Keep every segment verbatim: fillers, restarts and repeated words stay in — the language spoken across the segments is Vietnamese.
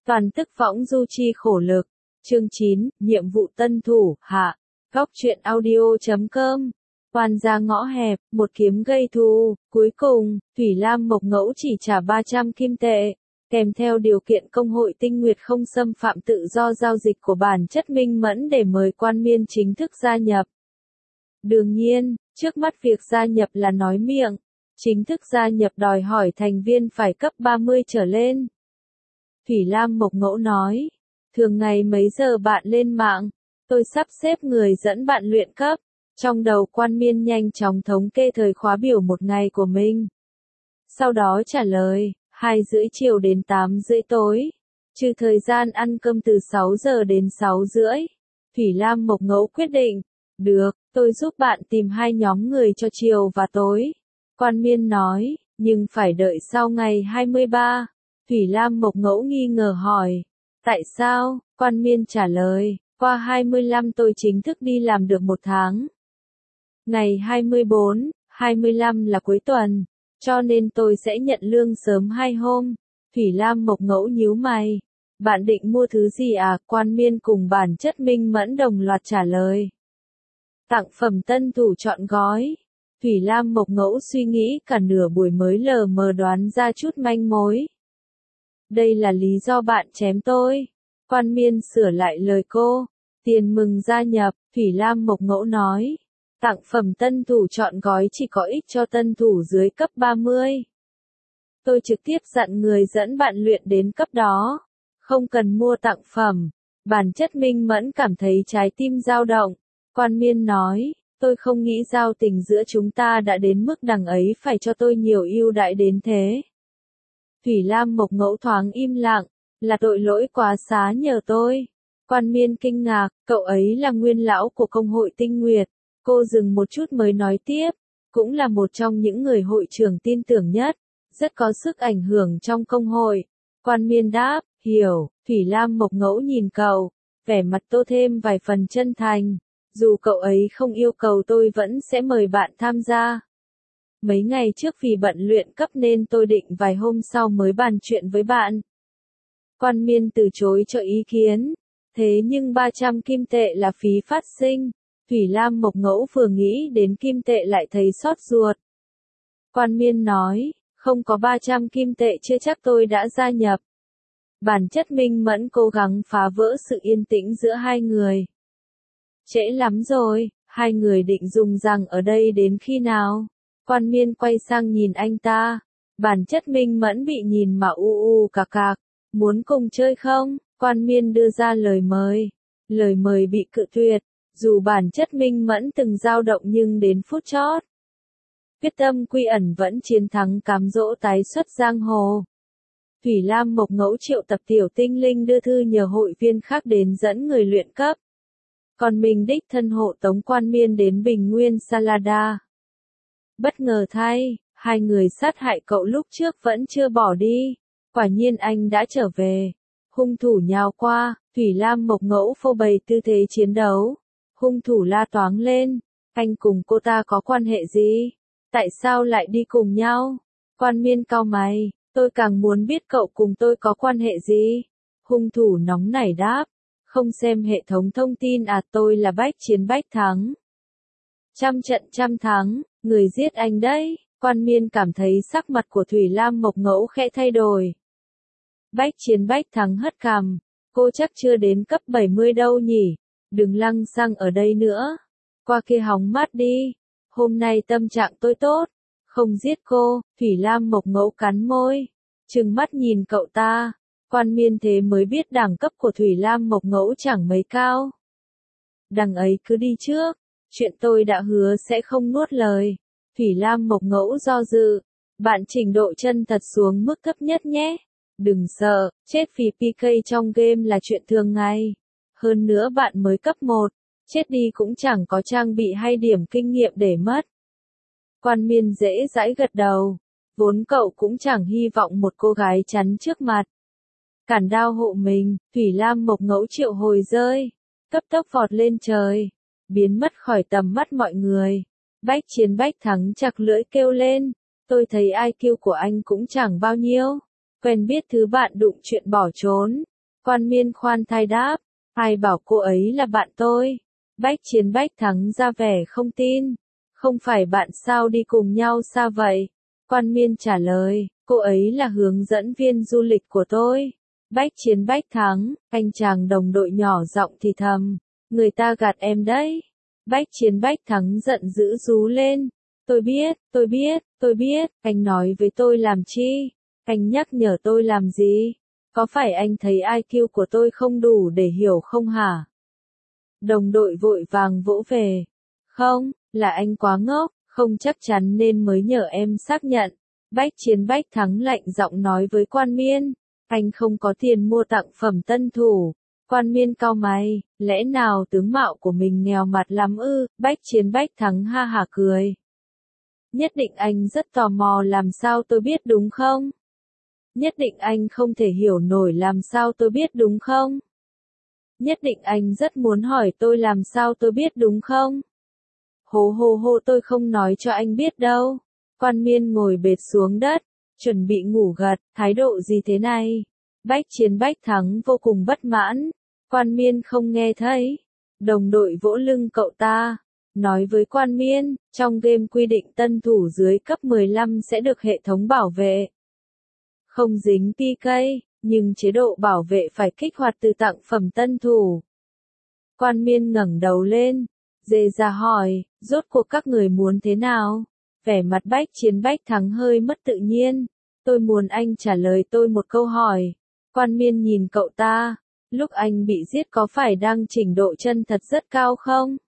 Toàn tức võng du chi khổ lực. Chương chín, nhiệm vụ tân thủ, hạ. Góc truyện audio chấm com. Oan ra ngõ hẹp, một kiếm gây thù, cuối cùng, Thủy Lam Mộc Ngẫu chỉ trả ba trăm kim tệ, kèm theo điều kiện công hội Tinh Nguyệt không xâm phạm tự do giao dịch của bản chất minh mẫn để mời Quan Miên chính thức gia nhập. Đương nhiên, trước mắt việc gia nhập là nói miệng, chính thức gia nhập đòi hỏi thành viên phải cấp ba mươi trở lên. Thủy Lam Mộc Ngẫu nói, thường ngày mấy giờ bạn lên mạng, tôi sắp xếp người dẫn bạn luyện cấp. Trong đầu Quan Miên nhanh chóng thống kê thời khóa biểu một ngày của mình. Sau đó trả lời, hai rưỡi chiều đến tám rưỡi tối, trừ thời gian ăn cơm từ sáu giờ đến sáu rưỡi. Thủy Lam Mộc Ngẫu quyết định, được, tôi giúp bạn tìm hai nhóm người cho chiều và tối. Quan Miên nói, nhưng phải đợi sau ngày hai mươi ba. Thủy Lam Mộc Ngẫu nghi ngờ hỏi, tại sao? Quan Miên trả lời, qua hai mươi lăm tôi chính thức đi làm được một tháng. Ngày hai mươi bốn, hai mươi lăm là cuối tuần, cho nên tôi sẽ nhận lương sớm hai hôm. Thủy Lam Mộc Ngẫu nhíu mày. Bạn định mua thứ gì à? Quan Miên cùng bản chất minh mẫn đồng loạt trả lời. Tặng phẩm tân thủ chọn gói. Thủy Lam Mộc Ngẫu suy nghĩ cả nửa buổi mới lờ mờ đoán ra chút manh mối. Đây là lý do bạn chém tôi. Quan Miên sửa lại lời cô. Tiền mừng gia nhập, Thủy Lam Mộc Ngẫu nói. Tặng phẩm tân thủ chọn gói chỉ có ích cho tân thủ dưới cấp ba mươi. Tôi trực tiếp dặn người dẫn bạn luyện đến cấp đó. Không cần mua tặng phẩm. Bản chất minh mẫn cảm thấy trái tim dao động. Quan Miên nói, tôi không nghĩ giao tình giữa chúng ta đã đến mức đằng ấy phải cho tôi nhiều ưu đãi đến thế. Thủy Lam Mộc Ngẫu thoáng im lặng, là tội lỗi quá xá nhờ tôi. Quan Miên kinh ngạc, cậu ấy là nguyên lão của công hội Tinh Nguyệt. Cô dừng một chút mới nói tiếp, cũng là một trong những người hội trưởng tin tưởng nhất, rất có sức ảnh hưởng trong công hội. Quan Miên đáp, hiểu. Thủy Lam Mộc Ngẫu nhìn cậu, vẻ mặt tô thêm vài phần chân thành. Dù cậu ấy không yêu cầu tôi vẫn sẽ mời bạn tham gia. Mấy ngày trước vì bận luyện cấp nên tôi định vài hôm sau mới bàn chuyện với bạn. Quan Miên từ chối cho ý kiến. Thế nhưng ba trăm kim tệ là phí phát sinh. Thủy Lam Mộc Ngẫu vừa nghĩ đến kim tệ lại thấy xót ruột. Quan Miên nói, không có ba trăm kim tệ chưa chắc tôi đã gia nhập. Bản chất minh mẫn cố gắng phá vỡ sự yên tĩnh giữa hai người. Trễ lắm rồi, hai người định dùng rằng ở đây đến khi nào? Quan Miên quay sang nhìn anh ta. Bản chất minh mẫn bị nhìn mà u u cạc cạc. Muốn cùng chơi không? Quan Miên đưa ra lời mời. Lời mời bị cự tuyệt. Dù bản chất minh mẫn từng dao động nhưng đến phút chót. Quyết tâm quy ẩn vẫn chiến thắng cám dỗ tái xuất giang hồ. Thủy Lam Mộc Ngẫu triệu tập tiểu tinh linh đưa thư nhờ hội viên khác đến dẫn người luyện cấp. Còn mình đích thân hộ tống Quan Miên đến Bình Nguyên Salada. Bất ngờ thay, hai người sát hại cậu lúc trước vẫn chưa bỏ đi. Quả nhiên anh đã trở về. Hung thủ nhào qua, Thủy Lam Mộc Ngẫu phô bày tư thế chiến đấu. Hung thủ la toáng lên, anh cùng cô ta có quan hệ gì? Tại sao lại đi cùng nhau? Quan Miên cau mày, tôi càng muốn biết cậu cùng tôi có quan hệ gì? Hung thủ nóng nảy đáp, không xem hệ thống thông tin à, tôi là bách chiến bách thắng. Trăm trận trăm thắng, người giết anh đấy. Quan Miên cảm thấy sắc mặt của Thủy Lam Mộc Ngẫu khẽ thay đổi. Bách chiến bách thắng hất cằm, cô chắc chưa đến cấp bảy mươi đâu nhỉ? Đừng lăng xăng ở đây nữa. Qua kia hóng mát đi. Hôm nay tâm trạng tôi tốt. Không giết cô. Thủy Lam Mộc Ngẫu cắn môi. Trừng mắt nhìn cậu ta. Quan Miên thế mới biết đẳng cấp của Thủy Lam Mộc Ngẫu chẳng mấy cao. Đằng ấy cứ đi trước. Chuyện tôi đã hứa sẽ không nuốt lời. Thủy Lam Mộc Ngẫu do dự. Bạn trình độ chân thật xuống mức thấp nhất nhé. Đừng sợ, chết vì pê ca trong game là chuyện thường ngày. Hơn nữa bạn mới cấp một, chết đi cũng chẳng có trang bị hay điểm kinh nghiệm để mất. Quan Miên dễ dãi gật đầu, vốn cậu cũng chẳng hy vọng một cô gái chắn trước mặt. Cản đao hộ mình, Thủy Lam Mộc Ngẫu triệu hồi rơi, cấp tốc vọt lên trời, biến mất khỏi tầm mắt mọi người. Bách chiến bách thắng chặt lưỡi kêu lên, tôi thấy i kiu của anh cũng chẳng bao nhiêu, quen biết thứ bạn đụng chuyện bỏ trốn. Quan Miên khoan thai đáp, ai bảo cô ấy là bạn tôi? Bách Chiến Bách Thắng ra vẻ không tin. Không phải bạn sao đi cùng nhau sao vậy? Quan Miên trả lời, cô ấy là hướng dẫn viên du lịch của tôi. Bách Chiến Bách Thắng, anh chàng đồng đội nhỏ giọng thì thầm, người ta gạt em đấy. Bách Chiến Bách Thắng giận dữ rú lên, tôi biết, tôi biết, tôi biết, anh nói với tôi làm chi? Anh nhắc nhở tôi làm gì? Có phải anh thấy i kiu của tôi không đủ để hiểu không hả? Đồng đội vội vàng vỗ về. Không, là anh quá ngốc, không chắc chắn nên mới nhờ em xác nhận. Bách Chiến Bách Thắng lạnh giọng nói với Quan Miên, anh không có tiền mua tặng phẩm tân thủ. Quan Miên cau mày, lẽ nào tướng mạo của mình nghèo mặt lắm ư? Bách Chiến Bách Thắng ha hả cười. Nhất định anh rất tò mò làm sao tôi biết đúng không? Nhất định anh không thể hiểu nổi làm sao tôi biết đúng không? Nhất định anh rất muốn hỏi tôi làm sao tôi biết đúng không? Hô hô hô tôi không nói cho anh biết đâu. Quan Miên ngồi bệt xuống đất, chuẩn bị ngủ gật, thái độ gì thế này? Bách Chiến Bách Thắng vô cùng bất mãn. Quan Miên không nghe thấy. Đồng đội vỗ lưng cậu ta, nói với Quan Miên, trong game quy định tân thủ dưới cấp mười lăm sẽ được hệ thống bảo vệ. Không dính pê ca, nhưng chế độ bảo vệ phải kích hoạt từ tặng phẩm tân thủ. Quan Miên ngẩng đầu lên, dè ra hỏi, rốt cuộc các người muốn thế nào? Vẻ mặt Bách Chiến Bách Thắng hơi mất tự nhiên. Tôi muốn anh trả lời tôi một câu hỏi. Quan Miên nhìn cậu ta, lúc anh bị giết có phải đang trình độ chân thật rất cao không?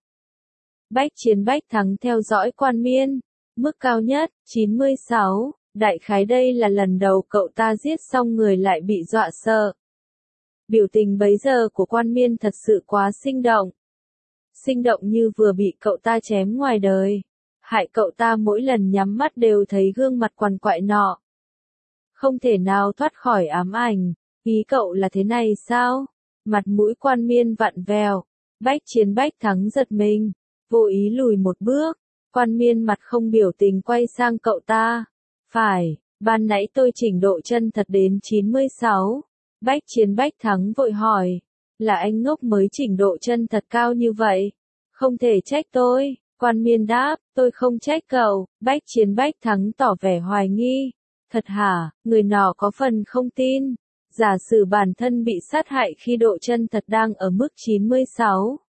Bách Chiến Bách Thắng theo dõi Quan Miên, mức cao nhất, chín mươi sáu, đại khái đây là lần đầu cậu ta giết xong người lại bị dọa sợ. Biểu tình bấy giờ của Quan Miên thật sự quá sinh động. Sinh động như vừa bị cậu ta chém ngoài đời. Hại cậu ta mỗi lần nhắm mắt đều thấy gương mặt quằn quại nọ. Không thể nào thoát khỏi ám ảnh, ý cậu là thế này sao? Mặt mũi Quan Miên vặn vẹo, Bách Chiến Bách Thắng giật mình, vô ý lùi một bước. Quan Miên mặt không biểu tình quay sang cậu ta. Phải, ban nãy tôi chỉnh độ chân thật đến chín mươi sáu. Bách Chiến Bách Thắng vội hỏi, là anh ngốc mới chỉnh độ chân thật cao như vậy? Không thể trách tôi. Quan Miên đáp, tôi không trách cậu. Bách Chiến Bách Thắng tỏ vẻ hoài nghi. Thật hả? Người nọ có phần không tin. Giả sử bản thân bị sát hại khi độ chân thật đang ở mức chín mươi sáu.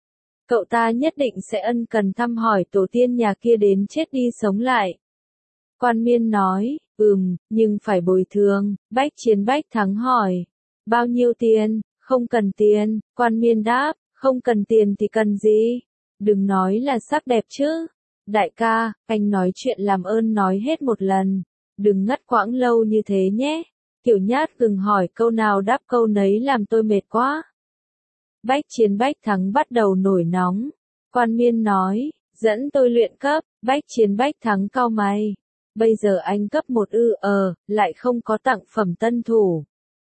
Cậu ta nhất định sẽ ân cần thăm hỏi tổ tiên nhà kia đến chết đi sống lại. Quan Miên nói, ừm, nhưng phải bồi thường. Bách Chiến Bách Thắng hỏi, bao nhiêu tiền? Không cần tiền. Quan Miên đáp, không cần tiền thì cần gì? Đừng nói là sắc đẹp chứ. Đại ca, anh nói chuyện làm ơn nói hết một lần. Đừng ngắt quãng lâu như thế nhé. Kiểu nhát gừng hỏi câu nào đáp câu nấy làm tôi mệt quá. Bách Chiến Bách Thắng bắt đầu nổi nóng. Quan Miên nói, dẫn tôi luyện cấp. Bách Chiến Bách Thắng cau mày. Bây giờ anh cấp một ư ờ, lại không có tặng phẩm tân thủ.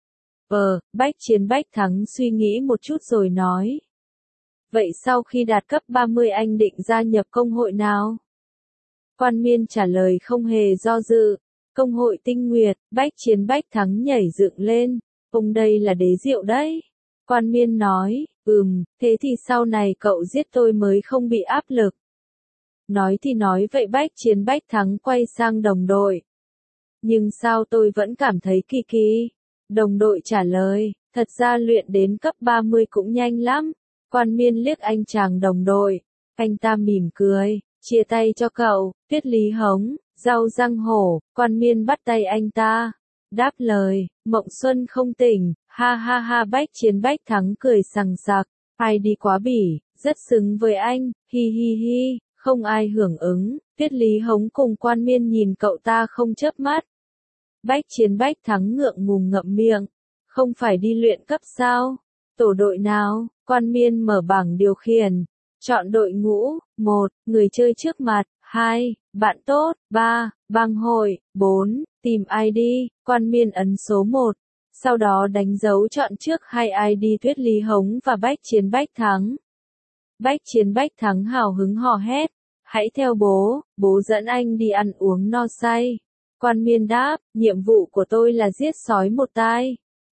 Ờ, Bách Chiến Bách Thắng suy nghĩ một chút rồi nói. Vậy sau khi đạt cấp ba mươi anh định gia nhập công hội nào? Quan Miên trả lời không hề do dự. Công hội Tinh Nguyệt. Bách Chiến Bách Thắng nhảy dựng lên. Ông đây là đế rượu đấy. Quan Miên nói, ừm, thế thì sau này cậu giết tôi mới không bị áp lực. Nói thì nói vậy Bách Chiến Bách Thắng quay sang đồng đội. Nhưng sao tôi vẫn cảm thấy kỳ kỳ? Đồng đội trả lời, thật ra luyện đến cấp ba mươi cũng nhanh lắm. Quan Miên liếc anh chàng đồng đội. Anh ta mỉm cười, chia tay cho cậu, Tuyết Lý Hống, rau răng hổ. Quan Miên bắt tay anh ta. Đáp lời, Mộng Xuân không tỉnh, ha ha ha. Bách Chiến Bách Thắng cười sằng sặc. Ai đi quá bỉ, rất xứng với anh, hi hi hi. Không ai hưởng ứng. Tuyết Lý Hống cùng Quan Miên nhìn cậu ta không chớp mắt. Bách Chiến Bách Thắng ngượng ngùng ngậm miệng. Không phải đi luyện cấp sao? Tổ đội nào? Quan Miên mở bảng điều khiển. Chọn đội ngũ. một. Người chơi trước mặt. hai. Bạn tốt. ba. Bang hội. bốn. Tìm i đê. Quan Miên ấn số một. Sau đó đánh dấu chọn trước hai i đê Tuyết Lý Hống và Bách Chiến Bách Thắng. Bách Chiến Bách Thắng hào hứng hò hét. Hãy theo bố, bố dẫn anh đi ăn uống no say. Quan Miên đáp, nhiệm vụ của tôi là giết sói một tai.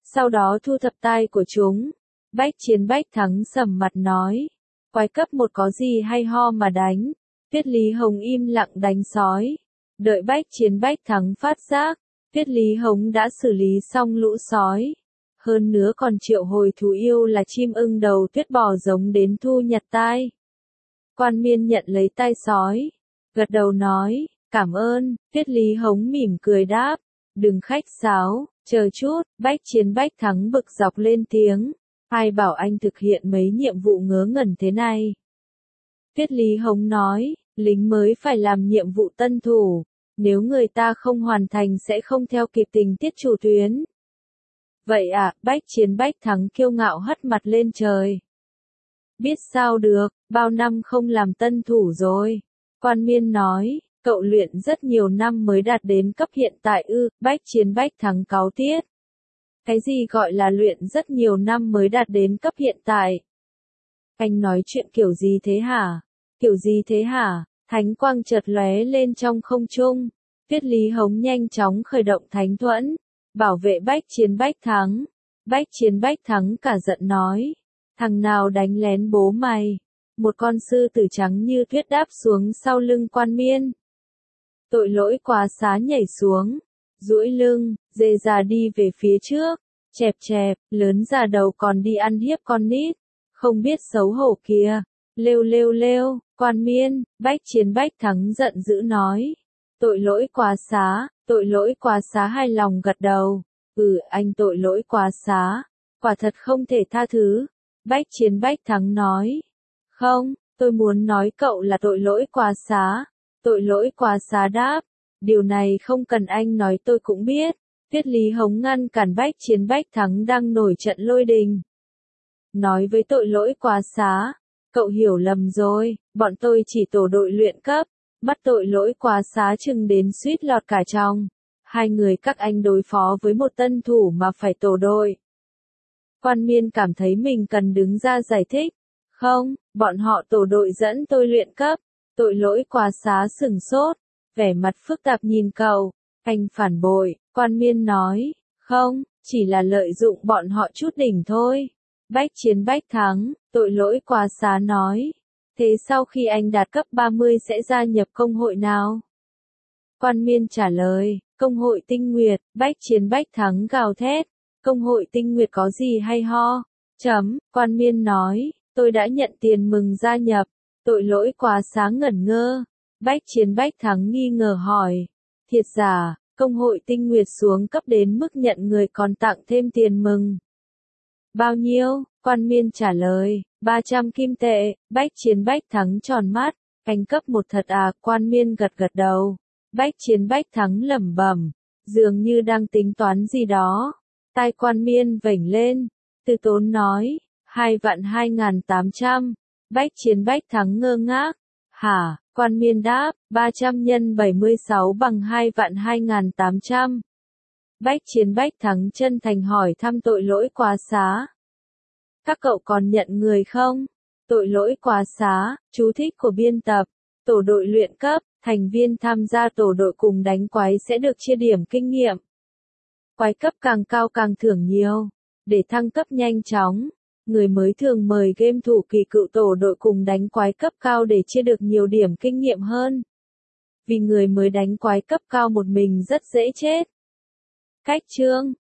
sau đó thu thập tai của chúng. Bách Chiến Bách Thắng sầm mặt nói. Quái cấp một có gì hay ho mà đánh. Tiết Lý Hồng im lặng đánh sói. Đợi Bách Chiến Bách Thắng phát giác, Tiết Lý Hồng đã xử lý xong lũ sói. Hơn nữa còn triệu hồi thú yêu là chim ưng đầu tuyết bò giống đến thu nhặt tai. Quan Miên nhận lấy tai sói, gật đầu nói, cảm ơn. Tiết Lý Hồng mỉm cười đáp, đừng khách sáo, chờ chút. Bách Chiến Bách Thắng bực dọc lên tiếng, ai bảo anh thực hiện mấy nhiệm vụ ngớ ngẩn thế này. Tiết Lý Hồng nói, lính mới phải làm nhiệm vụ tân thủ, nếu người ta không hoàn thành sẽ không theo kịp tình tiết chủ tuyến. Vậy à, Bách Chiến Bách Thắng kiêu ngạo hất mặt lên trời. Biết sao được, bao năm không làm tân thủ rồi. Quan Miên nói, cậu luyện rất nhiều năm mới đạt đến cấp hiện tại ư. Bách Chiến Bách Thắng cáu tiết. Cái gì gọi là luyện rất nhiều năm mới đạt đến cấp hiện tại? Anh nói chuyện kiểu gì thế hả? Kiểu gì thế hả? Thánh quang chợt lóe lên trong không trung. Tiết Lý Hồng nhanh chóng khởi động thánh thuẫn, bảo vệ Bách Chiến Bách Thắng. Bách Chiến Bách Thắng cả giận nói, thằng nào đánh lén bố mày? Một con sư tử trắng như tuyết đáp xuống sau lưng Quan Miên. Tội lỗi quá xá nhảy xuống, duỗi lưng, dê già đi về phía trước, chẹp chẹp, lớn già đầu còn đi ăn hiếp con nít, không biết xấu hổ kìa. Lêu lêu lêu, Quan Miên. Bách Chiến Bách Thắng giận dữ nói, tội lỗi quá xá, tội lỗi quá xá hài lòng gật đầu. Ừ, anh tội lỗi quá xá, quả thật không thể tha thứ. Bách Chiến Bách Thắng nói, không, tôi muốn nói cậu là tội lỗi quá xá. Tội lỗi quá xá đáp, điều này không cần anh nói tôi cũng biết. Tiết Lý Hồng ngăn cản Bách Chiến Bách Thắng đang nổi trận lôi đình. Nói với tội lỗi quá xá, cậu hiểu lầm rồi, bọn tôi chỉ tổ đội luyện cấp, bắt tội lỗi quá xá chừng đến suýt lọt cả trong. Hai người các anh đối phó với một tân thủ mà phải tổ đội. Quan Miên cảm thấy mình cần đứng ra giải thích. Không, bọn họ tổ đội dẫn tôi luyện cấp. Tội lỗi quá xá sửng sốt, vẻ mặt phức tạp nhìn cậu. Anh phản bội. Quan Miên nói, không, chỉ là lợi dụng bọn họ chút đỉnh thôi. Bách Chiến Bách Thắng, tội lỗi quá xá nói, thế sau khi anh đạt cấp ba mươi sẽ gia nhập công hội nào? Quan Miên trả lời, công hội Tinh Nguyệt. Bách Chiến Bách Thắng gào thét, công hội Tinh Nguyệt có gì hay ho? Chấm. Quan Miên nói, tôi đã nhận tiền mừng gia nhập. Tội lỗi quá xá ngẩn ngơ. Bách Chiến Bách Thắng nghi ngờ hỏi, thiệt giả, công hội Tinh Nguyệt xuống cấp đến mức nhận người còn tặng thêm tiền mừng. Bao nhiêu? Quan Miên trả lời, ba trăm kim tệ. Bách Chiến Bách Thắng tròn mắt, anh cấp một thật à? Quan Miên gật gật đầu. Bách Chiến Bách Thắng lẩm bẩm, dường như đang tính toán gì đó. Tai Quan Miên vểnh lên, từ tốn nói, hai vạn hai ngàn tám trăm. Bách Chiến Bách Thắng ngơ ngác. Hả? Quan Miên đáp, ba trăm nhân bảy mươi sáu bằng hai vạn hai ngàn tám trăm. Bách Chiến Bách Thắng chân thành hỏi thăm tội lỗi quá xá. Các cậu còn nhận người không? Tội lỗi quá xá, chú thích của biên tập. Tổ đội luyện cấp, thành viên tham gia tổ đội cùng đánh quái sẽ được chia điểm kinh nghiệm. Quái cấp càng cao càng thưởng nhiều. Để thăng cấp nhanh chóng, người mới thường mời game thủ kỳ cựu tổ đội cùng đánh quái cấp cao để chia được nhiều điểm kinh nghiệm hơn. Vì người mới đánh quái cấp cao một mình rất dễ chết. Cách chương